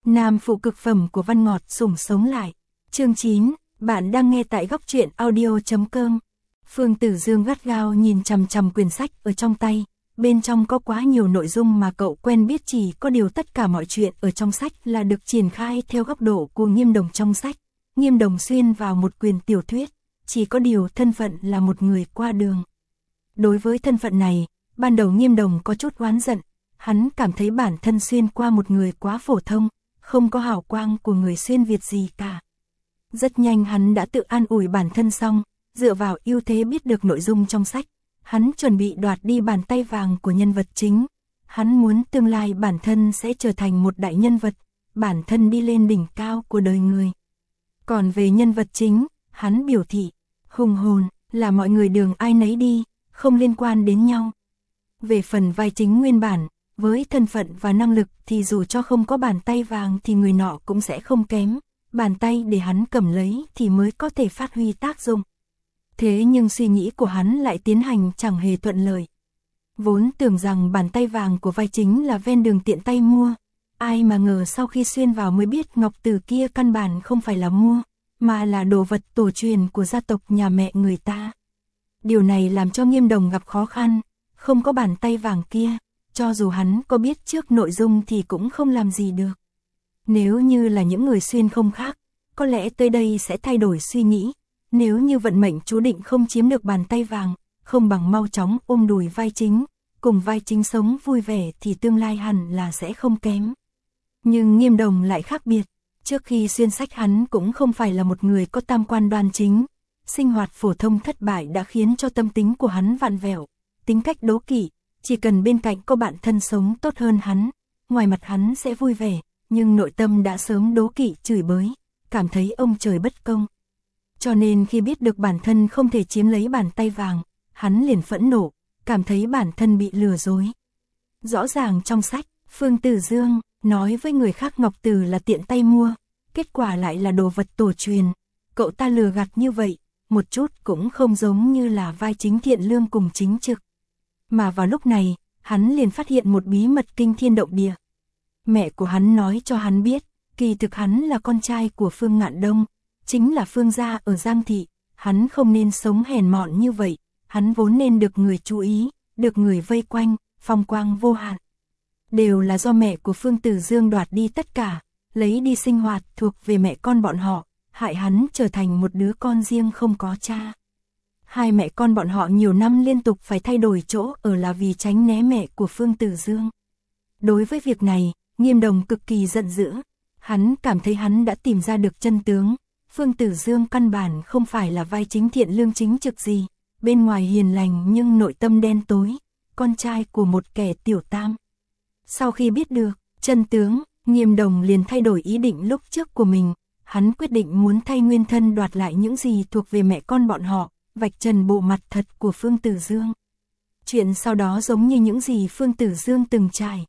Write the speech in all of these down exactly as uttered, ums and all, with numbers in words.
Nam phụ cực phẩm của Văn Ngọt sủng sống lại. Chương chín, bạn đang nghe tại góc truyện audio.com. Phương Tử Dương gắt gao nhìn chằm chằm quyển sách ở trong tay, bên trong có quá nhiều nội dung mà cậu quen biết, chỉ có điều tất cả mọi chuyện ở trong sách là được triển khai theo góc độ của Nghiêm Đồng trong sách. Nghiêm Đồng xuyên vào một quyển tiểu thuyết, chỉ có điều thân phận là một người qua đường. Đối với thân phận này, ban đầu Nghiêm Đồng có chút oán giận, hắn cảm thấy bản thân xuyên qua một người quá phổ thông, không có hào quang của người xuyên Việt gì cả. Rất nhanh hắn đã tự an ủi bản thân xong, dựa vào ưu thế biết được nội dung trong sách, hắn chuẩn bị đoạt đi bàn tay vàng của nhân vật chính. Hắn muốn tương lai bản thân sẽ trở thành một đại nhân vật, bản thân đi lên đỉnh cao của đời người. Còn về nhân vật chính, hắn biểu thị, hùng hồn, là mọi người đường ai nấy đi, không liên quan đến nhau. Về phần vai chính nguyên bản, với thân phận và năng lực thì dù cho không có bàn tay vàng thì người nọ cũng sẽ không kém, bàn tay để hắn cầm lấy thì mới có thể phát huy tác dụng. Thế nhưng suy nghĩ của hắn lại tiến hành chẳng hề thuận lợi. Vốn tưởng rằng bàn tay vàng của vai chính là ven đường tiện tay mua, ai mà ngờ sau khi xuyên vào mới biết ngọc từ kia căn bản không phải là mua, mà là đồ vật tổ truyền của gia tộc nhà mẹ người ta. Điều này làm cho Nghiêm Đồng gặp khó khăn, không có bàn tay vàng kia, cho dù hắn có biết trước nội dung thì cũng không làm gì được. Nếu như là những người xuyên không khác, có lẽ tới đây sẽ thay đổi suy nghĩ. Nếu như vận mệnh chú định không chiếm được bàn tay vàng, không bằng mau chóng ôm đùi vai chính, cùng vai chính sống vui vẻ thì tương lai hẳn là sẽ không kém. Nhưng Nghiêm Đồng lại khác biệt, trước khi xuyên sách hắn cũng không phải là một người có tam quan đoan chính. Sinh hoạt phổ thông thất bại đã khiến cho tâm tính của hắn vặn vẹo, tính cách đố kỵ, chỉ cần bên cạnh có bạn thân sống tốt hơn hắn, ngoài mặt hắn sẽ vui vẻ, nhưng nội tâm đã sớm đố kỵ chửi bới, cảm thấy ông trời bất công. Cho nên khi biết được bản thân không thể chiếm lấy bàn tay vàng, hắn liền phẫn nộ, cảm thấy bản thân bị lừa dối. Rõ ràng trong sách, Phương Tử Dương nói với người khác ngọc từ là tiện tay mua, kết quả lại là đồ vật tổ truyền. Cậu ta lừa gạt như vậy, một chút cũng không giống như là vai chính thiện lương cùng chính trực. Mà vào lúc này, hắn liền phát hiện một bí mật kinh thiên động địa. Mẹ của hắn nói cho hắn biết, kỳ thực hắn là con trai của Phương Ngạn Đông, chính là Phương gia ở Giang Thị. Hắn không nên sống hèn mọn như vậy, hắn vốn nên được người chú ý, được người vây quanh, phong quang vô hạn. Đều là do mẹ của Phương Tử Dương đoạt đi tất cả, lấy đi sinh hoạt thuộc về mẹ con bọn họ, hại hắn trở thành một đứa con riêng không có cha. Hai mẹ con bọn họ nhiều năm liên tục phải thay đổi chỗ ở là vì tránh né mẹ của Phương Tử Dương. Đối với việc này, Nghiêm Đồng cực kỳ giận dữ, hắn cảm thấy hắn đã tìm ra được chân tướng. Phương Tử Dương căn bản không phải là vai chính thiện lương chính trực gì, bên ngoài hiền lành nhưng nội tâm đen tối, con trai của một kẻ tiểu tam. Sau khi biết được chân tướng, Nghiêm Đồng liền thay đổi ý định lúc trước của mình, hắn quyết định muốn thay nguyên thân đoạt lại những gì thuộc về mẹ con bọn họ, vạch trần bộ mặt thật của Phương Tử Dương. Chuyện sau đó giống như những gì Phương Tử Dương từng trải.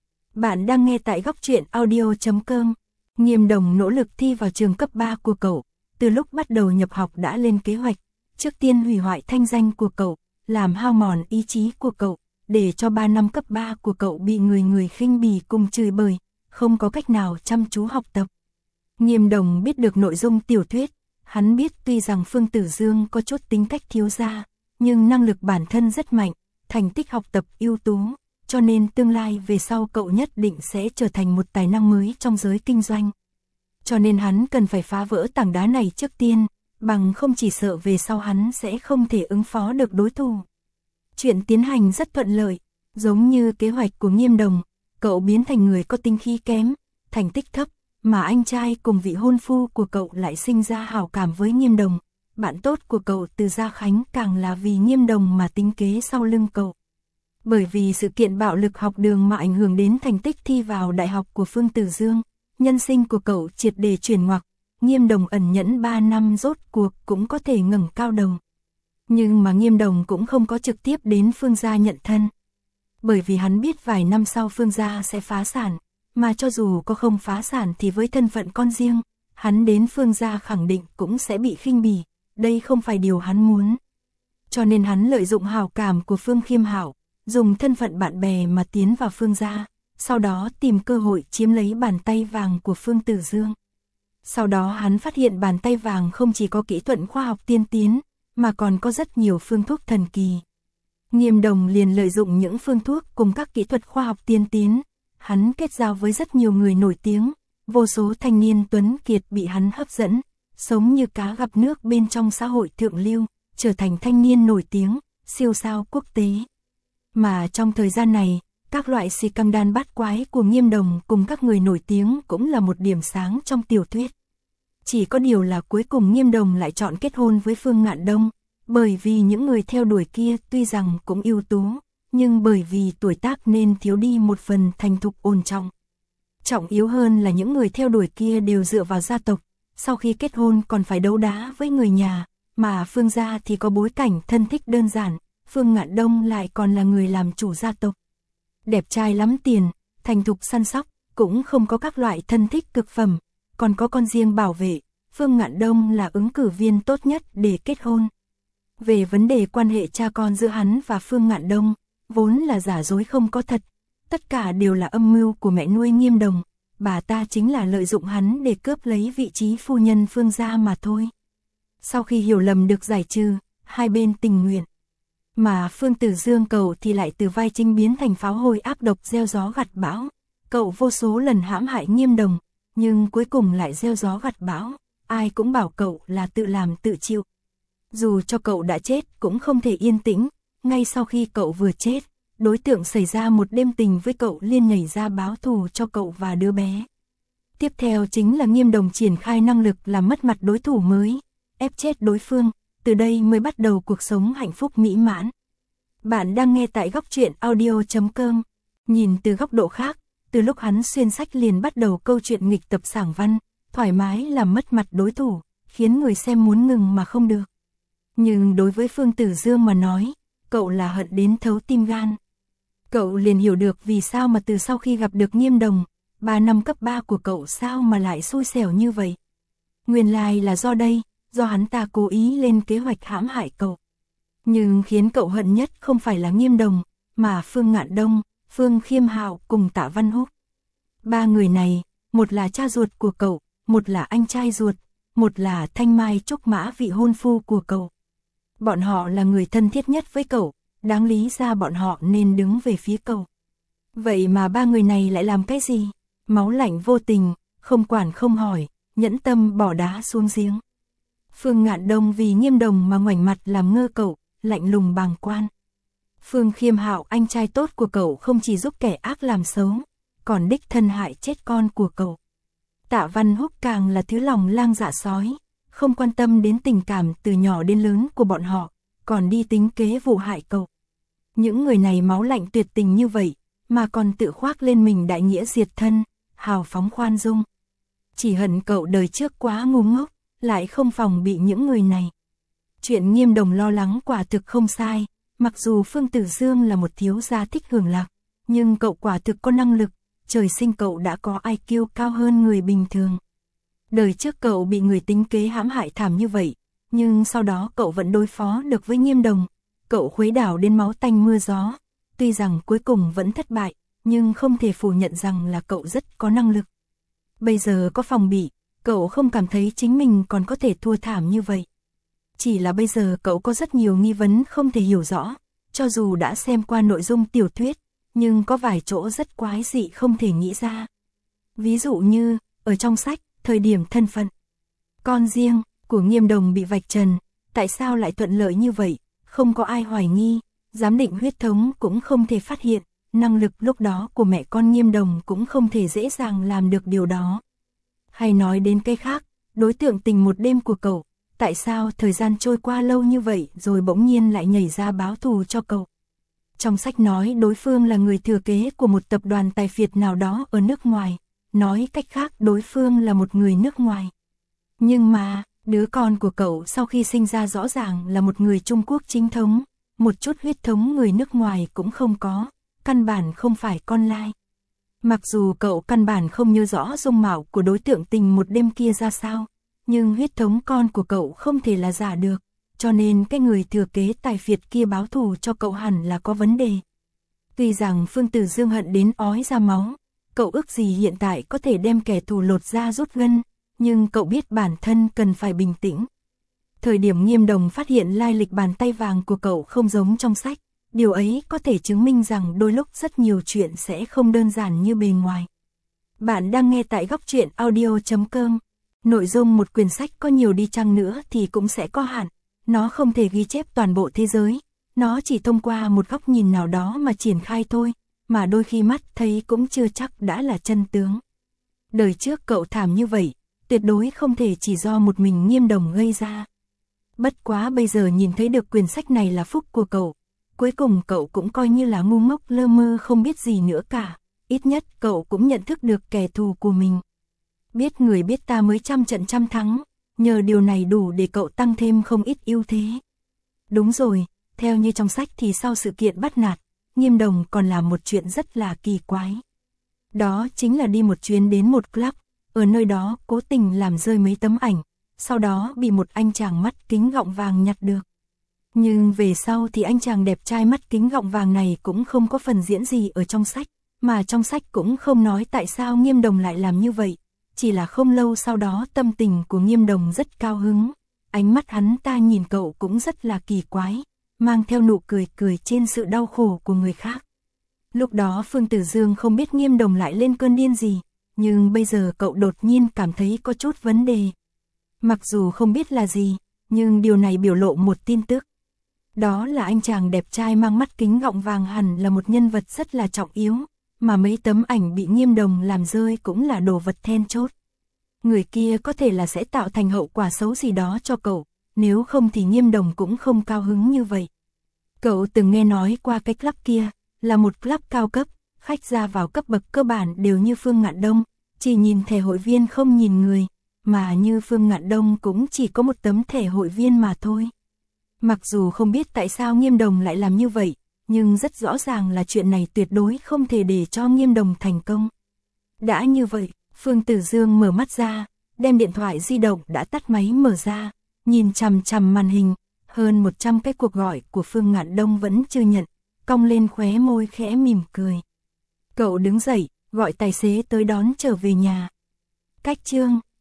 Bạn đang nghe tại góc truyện audio.com. Nghiêm Đồng nỗ lực thi vào trường cấp ba của cậu, từ lúc bắt đầu nhập học đã lên kế hoạch, trước tiên hủy hoại thanh danh của cậu, làm hao mòn ý chí của cậu, để cho ba năm cấp ba của cậu bị người người khinh bỉ cùng chửi bới, không có cách nào chăm chú học tập. Nghiêm Đồng biết được nội dung tiểu thuyết, hắn biết tuy rằng Phương Tử Dương có chút tính cách thiếu gia, nhưng năng lực bản thân rất mạnh, thành tích học tập ưu tú, cho nên tương lai về sau cậu nhất định sẽ trở thành một tài năng mới trong giới kinh doanh. Cho nên hắn cần phải phá vỡ tảng đá này trước tiên, bằng không chỉ sợ về sau hắn sẽ không thể ứng phó được đối thủ. Chuyện tiến hành rất thuận lợi, giống như kế hoạch của Nghiêm Đồng, cậu biến thành người có tinh khí kém, thành tích thấp, mà anh trai cùng vị hôn phu của cậu lại sinh ra hảo cảm với Nghiêm Đồng. Bạn tốt của cậu Từ Gia Khánh càng là vì Nghiêm Đồng mà tính kế sau lưng cậu. Bởi vì sự kiện bạo lực học đường mà ảnh hưởng đến thành tích thi vào đại học của Phương Tử Dương, nhân sinh của cậu triệt để chuyển ngoặc, Nghiêm Đồng ẩn nhẫn ba năm rốt cuộc cũng có thể ngẩng cao đầu. Nhưng mà Nghiêm Đồng cũng không có trực tiếp đến Phương gia nhận thân. Bởi vì hắn biết vài năm sau Phương gia sẽ phá sản, mà cho dù có không phá sản thì với thân phận con riêng, hắn đến Phương gia khẳng định cũng sẽ bị khinh bỉ, đây không phải điều hắn muốn. Cho nên hắn lợi dụng hảo cảm của Phương Khiêm Hảo, dùng thân phận bạn bè mà tiến vào Phương gia, sau đó tìm cơ hội chiếm lấy bàn tay vàng của Phương Tử Dương. Sau đó hắn phát hiện bàn tay vàng không chỉ có kỹ thuật khoa học tiên tiến, mà còn có rất nhiều phương thuốc thần kỳ. Nghiêm Đồng liền lợi dụng những phương thuốc cùng các kỹ thuật khoa học tiên tiến, hắn kết giao với rất nhiều người nổi tiếng, vô số thanh niên tuấn kiệt bị hắn hấp dẫn, sống như cá gặp nước bên trong xã hội thượng lưu, trở thành thanh niên nổi tiếng, siêu sao quốc tế. Mà trong thời gian này, các loại si cam đan bát quái của Nghiêm Đồng cùng các người nổi tiếng cũng là một điểm sáng trong tiểu thuyết. Chỉ có điều là cuối cùng Nghiêm Đồng lại chọn kết hôn với Phương Ngạn Đông, bởi vì những người theo đuổi kia tuy rằng cũng ưu tú, nhưng bởi vì tuổi tác nên thiếu đi một phần thành thục ổn trọng. Trọng yếu hơn là những người theo đuổi kia đều dựa vào gia tộc, sau khi kết hôn còn phải đấu đá với người nhà, mà Phương gia thì có bối cảnh thân thích đơn giản, Phương Ngạn Đông lại còn là người làm chủ gia tộc. Đẹp trai lắm tiền, thành thục săn sóc, cũng không có các loại thân thích cực phẩm, còn có con riêng bảo vệ, Phương Ngạn Đông là ứng cử viên tốt nhất để kết hôn. Về vấn đề quan hệ cha con giữa hắn và Phương Ngạn Đông, vốn là giả dối không có thật, tất cả đều là âm mưu của mẹ nuôi Nghiêm Đồng, bà ta chính là lợi dụng hắn để cướp lấy vị trí phu nhân Phương gia mà thôi. Sau khi hiểu lầm được giải trừ, hai bên tình nguyện. Mà Phương Tử Dương cậu thì lại từ vai chính biến thành pháo hôi ác độc gieo gió gặt bão. Cậu vô số lần hãm hại Nghiêm Đồng, nhưng cuối cùng lại gieo gió gặt bão, ai cũng bảo cậu là tự làm tự chịu. Dù cho cậu đã chết cũng không thể yên tĩnh, ngay sau khi cậu vừa chết, đối tượng xảy ra một đêm tình với cậu liền nhảy ra báo thù cho cậu và đứa bé. Tiếp theo chính là Nghiêm Đồng triển khai năng lực làm mất mặt đối thủ mới, ép chết đối phương, từ đây mới bắt đầu cuộc sống hạnh phúc mỹ mãn. Bạn đang nghe tại góc truyện audio chấm com. Nhìn từ góc độ khác, từ lúc hắn xuyên sách liền bắt đầu câu chuyện nghịch tập sảng văn, thoải mái làm mất mặt đối thủ, khiến người xem muốn ngừng mà không được. Nhưng đối với Phương Tử Dương mà nói, cậu là hận đến thấu tim gan. Cậu liền hiểu được vì sao mà từ sau khi gặp được Nghiêm Đồng, ba năm cấp ba của cậu sao mà lại xui xẻo như vậy. Nguyên lai là do đây, do hắn ta cố ý lên kế hoạch hãm hại cậu. Nhưng khiến cậu hận nhất không phải là Nghiêm Đồng, mà Phương Ngạn Đông, Phương Khiêm Hạo cùng Tạ Văn Húc. Ba người này, một là cha ruột của cậu, một là anh trai ruột, một là Thanh Mai Trúc Mã vị hôn phu của cậu. Bọn họ là người thân thiết nhất với cậu, đáng lý ra bọn họ nên đứng về phía cậu. Vậy mà ba người này lại làm cái gì? Máu lạnh vô tình, không quản không hỏi, nhẫn tâm bỏ đá xuống giếng. Phương Ngạn Đông vì Nghiêm Đồng mà ngoảnh mặt làm ngơ cậu, lạnh lùng bàng quan. Phương Khiêm Hạo anh trai tốt của cậu không chỉ giúp kẻ ác làm xấu, còn đích thân hại chết con của cậu. Tạ Văn Húc càng là thứ lòng lang dạ sói, không quan tâm đến tình cảm từ nhỏ đến lớn của bọn họ, còn đi tính kế vụ hại cậu. Những người này máu lạnh tuyệt tình như vậy, mà còn tự khoác lên mình đại nghĩa diệt thân, hào phóng khoan dung. Chỉ hận cậu đời trước quá ngu ngốc, lại không phòng bị những người này. Chuyện Nghiêm Đồng lo lắng quả thực không sai, mặc dù Phương Tử Dương là một thiếu gia thích hưởng lạc, nhưng cậu quả thực có năng lực, trời sinh cậu đã có i kiu cao hơn người bình thường. Đời trước cậu bị người tính kế hãm hại thảm như vậy, nhưng sau đó cậu vẫn đối phó được với Nghiêm Đồng, cậu khuấy đảo đến máu tanh mưa gió, tuy rằng cuối cùng vẫn thất bại, nhưng không thể phủ nhận rằng là cậu rất có năng lực. Bây giờ có phòng bị, cậu không cảm thấy chính mình còn có thể thua thảm như vậy. Chỉ là bây giờ cậu có rất nhiều nghi vấn không thể hiểu rõ, cho dù đã xem qua nội dung tiểu thuyết, nhưng có vài chỗ rất quái dị không thể nghĩ ra. Ví dụ như, ở trong sách, thời điểm thân phận, con riêng của Nghiêm Đồng bị vạch trần, tại sao lại thuận lợi như vậy, không có ai hoài nghi, giám định huyết thống cũng không thể phát hiện, năng lực lúc đó của mẹ con Nghiêm Đồng cũng không thể dễ dàng làm được điều đó. Hay nói đến cái khác, đối tượng tình một đêm của cậu, tại sao thời gian trôi qua lâu như vậy rồi bỗng nhiên lại nhảy ra báo thù cho cậu. Trong sách nói đối phương là người thừa kế của một tập đoàn tài phiệt nào đó ở nước ngoài, nói cách khác đối phương là một người nước ngoài. Nhưng mà, đứa con của cậu sau khi sinh ra rõ ràng là một người Trung Quốc chính thống, một chút huyết thống người nước ngoài cũng không có, căn bản không phải con lai. Mặc dù cậu căn bản không nhớ rõ dung mạo của đối tượng tình một đêm kia ra sao, nhưng huyết thống con của cậu không thể là giả được, cho nên cái người thừa kế tài phiệt kia báo thù cho cậu hẳn là có vấn đề. Tuy rằng Phương Tử Dương hận đến ói ra máu, cậu ước gì hiện tại có thể đem kẻ thù lột da rút gân, nhưng cậu biết bản thân cần phải bình tĩnh. Thời điểm Nghiêm Đồng phát hiện lai lịch bàn tay vàng của cậu không giống trong sách, điều ấy có thể chứng minh rằng đôi lúc rất nhiều chuyện sẽ không đơn giản như bề ngoài. Bạn đang nghe tại góc truyện audio chấm com. Nội dung một quyển sách có nhiều đi chăng nữa thì cũng sẽ có hạn, nó không thể ghi chép toàn bộ thế giới, nó chỉ thông qua một góc nhìn nào đó mà triển khai thôi, mà đôi khi mắt thấy cũng chưa chắc đã là chân tướng. Đời trước cậu thảm như vậy, tuyệt đối không thể chỉ do một mình Nghiêm Đồng gây ra. Bất quá bây giờ nhìn thấy được quyển sách này là phúc của cậu, cuối cùng cậu cũng coi như là ngu ngốc lơ mơ không biết gì nữa cả, ít nhất cậu cũng nhận thức được kẻ thù của mình. Biết người biết ta mới trăm trận trăm thắng, nhờ điều này đủ để cậu tăng thêm không ít ưu thế. Đúng rồi, theo như trong sách thì sau sự kiện bắt nạt, Nghiêm Đồng còn làm một chuyện rất là kỳ quái. Đó chính là đi một chuyến đến một club, ở nơi đó cố tình làm rơi mấy tấm ảnh, sau đó bị một anh chàng mắt kính gọng vàng nhặt được. Nhưng về sau thì anh chàng đẹp trai mắt kính gọng vàng này cũng không có phần diễn gì ở trong sách, mà trong sách cũng không nói tại sao Nghiêm Đồng lại làm như vậy, chỉ là không lâu sau đó tâm tình của Nghiêm Đồng rất cao hứng, ánh mắt hắn ta nhìn cậu cũng rất là kỳ quái, mang theo nụ cười cười trên sự đau khổ của người khác. Lúc đó Phương Tử Dương không biết Nghiêm Đồng lại lên cơn điên gì, nhưng bây giờ cậu đột nhiên cảm thấy có chút vấn đề. Mặc dù không biết là gì, nhưng điều này biểu lộ một tin tức. Đó là anh chàng đẹp trai mang mắt kính gọng vàng hẳn là một nhân vật rất là trọng yếu, mà mấy tấm ảnh bị Nghiêm Đồng làm rơi cũng là đồ vật then chốt. Người kia có thể là sẽ tạo thành hậu quả xấu gì đó cho cậu, nếu không thì Nghiêm Đồng cũng không cao hứng như vậy. Cậu từng nghe nói qua cái club kia, là một club cao cấp, khách ra vào cấp bậc cơ bản đều như Phương Ngạn Đông, chỉ nhìn thẻ hội viên không nhìn người, mà như Phương Ngạn Đông cũng chỉ có một tấm thẻ hội viên mà thôi. Mặc dù không biết tại sao Nghiêm Đồng lại làm như vậy, nhưng rất rõ ràng là chuyện này tuyệt đối không thể để cho Nghiêm Đồng thành công. Đã như vậy, Phương Tử Dương mở mắt ra, đem điện thoại di động đã tắt máy mở ra, nhìn chằm chằm màn hình, hơn một trăm cái cuộc gọi của Phương Ngạn Đông vẫn chưa nhận, cong lên khóe môi khẽ mỉm cười. Cậu đứng dậy, gọi tài xế tới đón trở về nhà. Cách chương